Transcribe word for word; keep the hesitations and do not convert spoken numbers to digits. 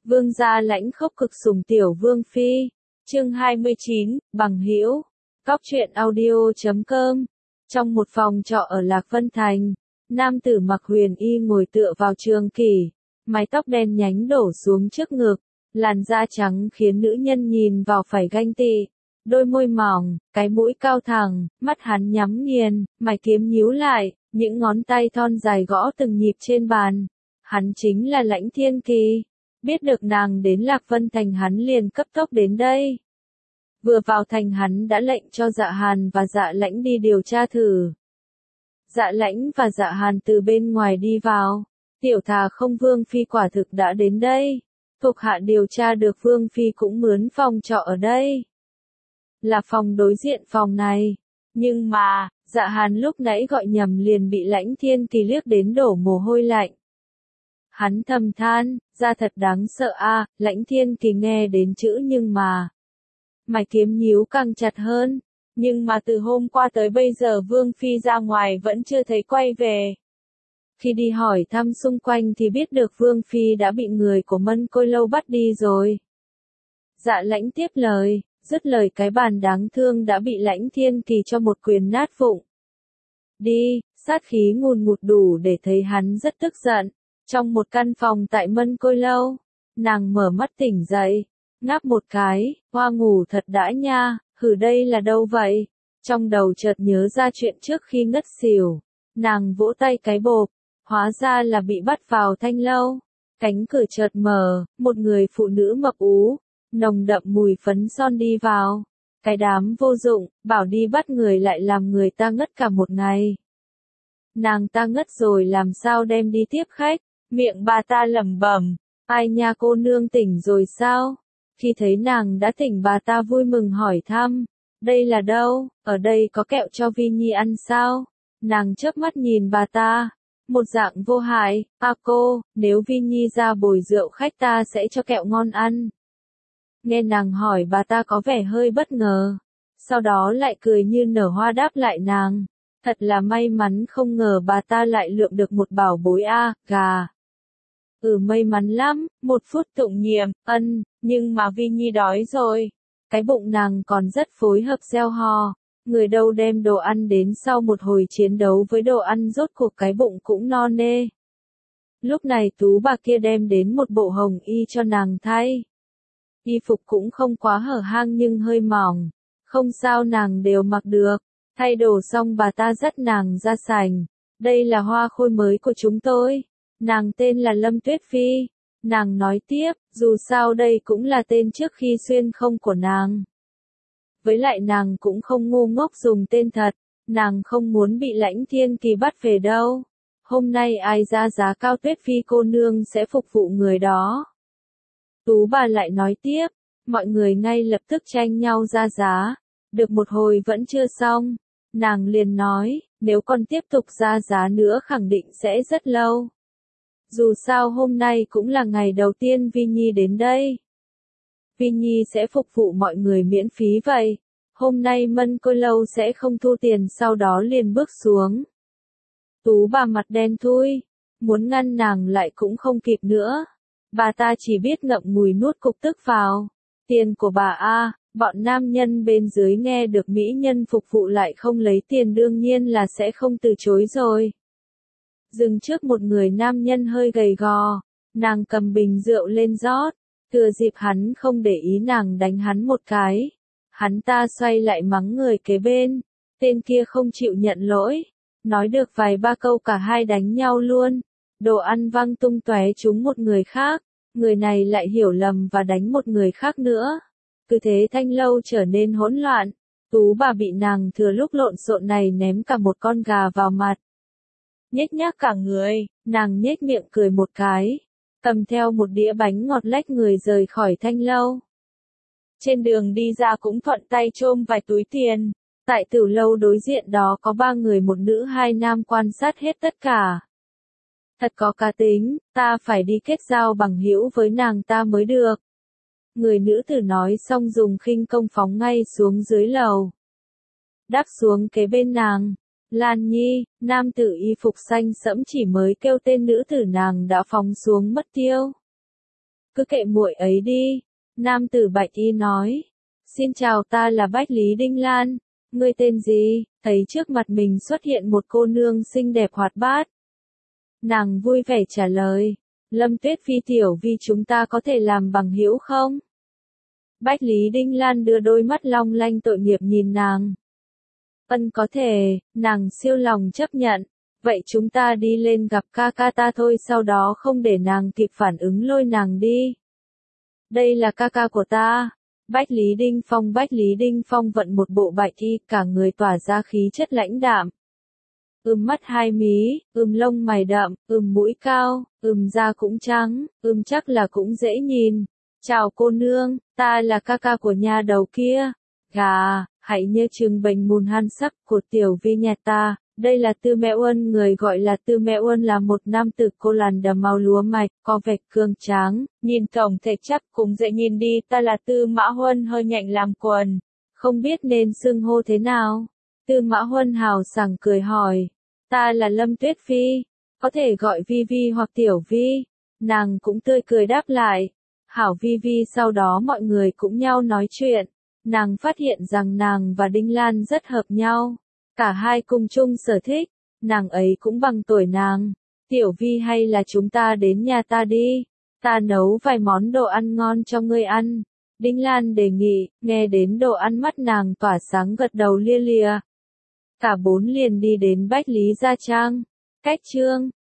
Vương gia lãnh khốc cực sủng tiểu vương phi. Chương hai mươi chín, bằng hữu. Cóc truyện audio chấm com. Trong một phòng trọ ở Lạc Vân Thành, nam tử mặc huyền y ngồi tựa vào trường kỷ, mái tóc đen nhánh đổ xuống trước ngực, làn da trắng khiến nữ nhân nhìn vào phải ganh tị. Đôi môi mỏng, cái mũi cao thẳng, mắt hắn nhắm nghiền, mày kiếm nhíu lại, những ngón tay thon dài gõ từng nhịp trên bàn. Hắn chính là Lãnh Thiên Kỳ. Biết được nàng đến Lạc Vân Thành hắn liền cấp tốc đến đây. Vừa vào thành hắn đã lệnh cho Dạ Hàn và Dạ Lãnh đi điều tra thử. Dạ Lãnh và Dạ Hàn từ bên ngoài đi vào. Tiểu thà không Vương Phi quả thực đã đến đây. Thuộc hạ điều tra được Vương Phi cũng mướn phòng trọ ở đây. Là phòng đối diện phòng này. Nhưng mà, Dạ Hàn lúc nãy gọi nhầm liền bị Lãnh Thiên Kỳ liếc đến đổ mồ hôi lạnh. Hắn thầm than, ra thật đáng sợ a. Lãnh Thiên Kỳ nghe đến chữ nhưng mà. Mày kiếm nhíu càng chặt hơn. Nhưng mà từ hôm qua tới bây giờ Vương Phi ra ngoài vẫn chưa thấy quay về. Khi đi hỏi thăm xung quanh thì biết được Vương Phi đã bị người của Mân Côi Lâu bắt đi rồi. Dạ Lãnh tiếp lời, dứt lời cái bàn đáng thương đã bị Lãnh Thiên Kỳ cho một quyền nát vụn. Đi, sát khí ngùn ngụt đủ để thấy hắn rất tức giận. Trong một căn phòng tại Mân Côi Lâu, nàng mở mắt tỉnh dậy, ngáp một cái, hoa ngủ thật đã nha, hử đây là đâu vậy? Trong đầu chợt nhớ ra chuyện trước khi ngất xỉu, nàng vỗ tay cái bộp, hóa ra là bị bắt vào thanh lâu. Cánh cửa chợt mở, một người phụ nữ mập ú, nồng đậm mùi phấn son đi vào. Cái đám vô dụng, bảo đi bắt người lại làm người ta ngất cả một ngày. Nàng ta ngất rồi làm sao đem đi tiếp khách? Miệng bà ta lẩm bẩm, ai nha cô nương tỉnh rồi sao? Khi thấy nàng đã tỉnh bà ta vui mừng hỏi thăm, đây là đâu, ở đây có kẹo cho Vi Nhi ăn sao? Nàng chớp mắt nhìn bà ta, một dạng vô hại, à cô, nếu Vi Nhi ra bồi rượu khách ta sẽ cho kẹo ngon ăn. Nghe nàng hỏi bà ta có vẻ hơi bất ngờ, sau đó lại cười như nở hoa đáp lại nàng, thật là may mắn không ngờ bà ta lại lượm được một bảo bối a, gà. Ừ may mắn lắm, một phút tụng niệm, ân, nhưng mà Vi Nhi đói rồi. Cái bụng nàng còn rất phối hợp gieo hò, người đâu đem đồ ăn đến sau một hồi chiến đấu với đồ ăn rốt cuộc cái bụng cũng no nê. Lúc này tú bà kia đem đến một bộ hồng y cho nàng thay. Y phục cũng không quá hở hang nhưng hơi mỏng, không sao nàng đều mặc được. Thay đồ xong bà ta dắt nàng ra sảnh, đây là hoa khôi mới của chúng tôi. Nàng tên là Lâm Tuyết Phi. Nàng nói tiếp, dù sao đây cũng là tên trước khi xuyên không của nàng. Với lại nàng cũng không ngu ngốc dùng tên thật, nàng không muốn bị Lãnh Thiên Kỳ bắt về đâu. Hôm nay ai ra giá cao Tuyết Phi cô nương sẽ phục vụ người đó. Tú bà lại nói tiếp, mọi người ngay lập tức tranh nhau ra giá. Được một hồi vẫn chưa xong, nàng liền nói, nếu còn tiếp tục ra giá nữa khẳng định sẽ rất lâu. Dù sao hôm nay cũng là ngày đầu tiên Vi Nhi đến đây. Vi Nhi sẽ phục vụ mọi người miễn phí vậy. Hôm nay Mân Côi Lâu sẽ không thu tiền sau đó liền bước xuống. Tú bà mặt đen thui, muốn ngăn nàng lại cũng không kịp nữa. Bà ta chỉ biết ngậm ngùi nuốt cục tức vào. Tiền của bà a, bọn nam nhân bên dưới nghe được mỹ nhân phục vụ lại không lấy tiền đương nhiên là sẽ không từ chối rồi. Dừng trước một người nam nhân hơi gầy gò, nàng cầm bình rượu lên rót, thừa dịp hắn không để ý nàng đánh hắn một cái. Hắn ta xoay lại mắng người kế bên, tên kia không chịu nhận lỗi, nói được vài ba câu cả hai đánh nhau luôn, đồ ăn văng tung tóe trúng một người khác, người này lại hiểu lầm và đánh một người khác nữa. Cứ thế thanh lâu trở nên hỗn loạn, tú bà bị nàng thừa lúc lộn xộn này ném cả một con gà vào mặt. Nhếch nhác cả người, nàng nhếch miệng cười một cái, cầm theo một đĩa bánh ngọt lách người rời khỏi thanh lâu. Trên đường đi ra cũng thuận tay chôm vài túi tiền, tại tử lâu đối diện đó có ba người một nữ hai nam quan sát hết tất cả. Thật có cá tính, ta phải đi kết giao bằng hữu với nàng ta mới được. Người nữ tử nói xong dùng khinh công phóng ngay xuống dưới lầu. Đáp xuống kế bên nàng. Lan Nhi, nam tử y phục xanh sẫm chỉ mới kêu tên nữ tử nàng đã phóng xuống mất tiêu. cứ kệ muội ấy đi. Nam tử bạch y nói. Xin chào, ta là Bách Lý Đinh Lan. Ngươi tên gì? Thấy trước mặt mình xuất hiện một cô nương xinh đẹp hoạt bát. Nàng vui vẻ trả lời. Lâm Tuyết Phi tiểu vi, chúng ta có thể làm bằng hữu không? Bách Lý Đinh Lan đưa đôi mắt long lanh tội nghiệp nhìn nàng. Ân, có thể. Nàng siêu lòng chấp nhận. Vậy chúng ta đi lên gặp ca ca ta thôi, sau đó không để nàng kịp phản ứng lôi nàng đi. Đây là ca ca của ta. Bách Lý Đinh Phong Bách Lý Đinh Phong vận một bộ bạch y, cả người tỏa ra khí chất lãnh đạm. Ừm mắt hai mí, ừm lông mày đậm, ừm mũi cao, ừm da cũng trắng, ừm chắc là cũng dễ nhìn. Chào cô nương, ta là ca ca của nhà đầu kia. Gà, hãy nhớ chừng bệnh mùn han sắc của tiểu vi nhà ta. Đây là Tư Mẹ Uân, người gọi là Tư Mẹ Uân là một nam tử cô làn đầm màu lúa mạch, có vẻ cường tráng, nhìn tổng thể chắc cũng dễ nhìn đi. Ta là Tư Mã Huân, hơi nhạnh làm quần, không biết nên xưng hô thế nào. Tư Mã Huân hào sảng cười hỏi, ta là Lâm Tuyết Phi, có thể gọi Vi Vi hoặc Tiểu Vi. Nàng cũng tươi cười đáp lại, hảo Vi Vi. Sau đó mọi người cũng nhau nói chuyện, nàng phát hiện rằng nàng và Đinh Lan rất hợp nhau. Cả hai cùng chung sở thích, nàng ấy cũng bằng tuổi nàng. Tiểu Vi, hay là chúng ta đến nhà ta đi, ta nấu vài món đồ ăn ngon cho ngươi ăn. Đinh Lan đề nghị, nghe đến đồ ăn mắt nàng tỏa sáng gật đầu lia lịa. Cả bốn liền đi đến Bách Lý Gia Trang. Cách chương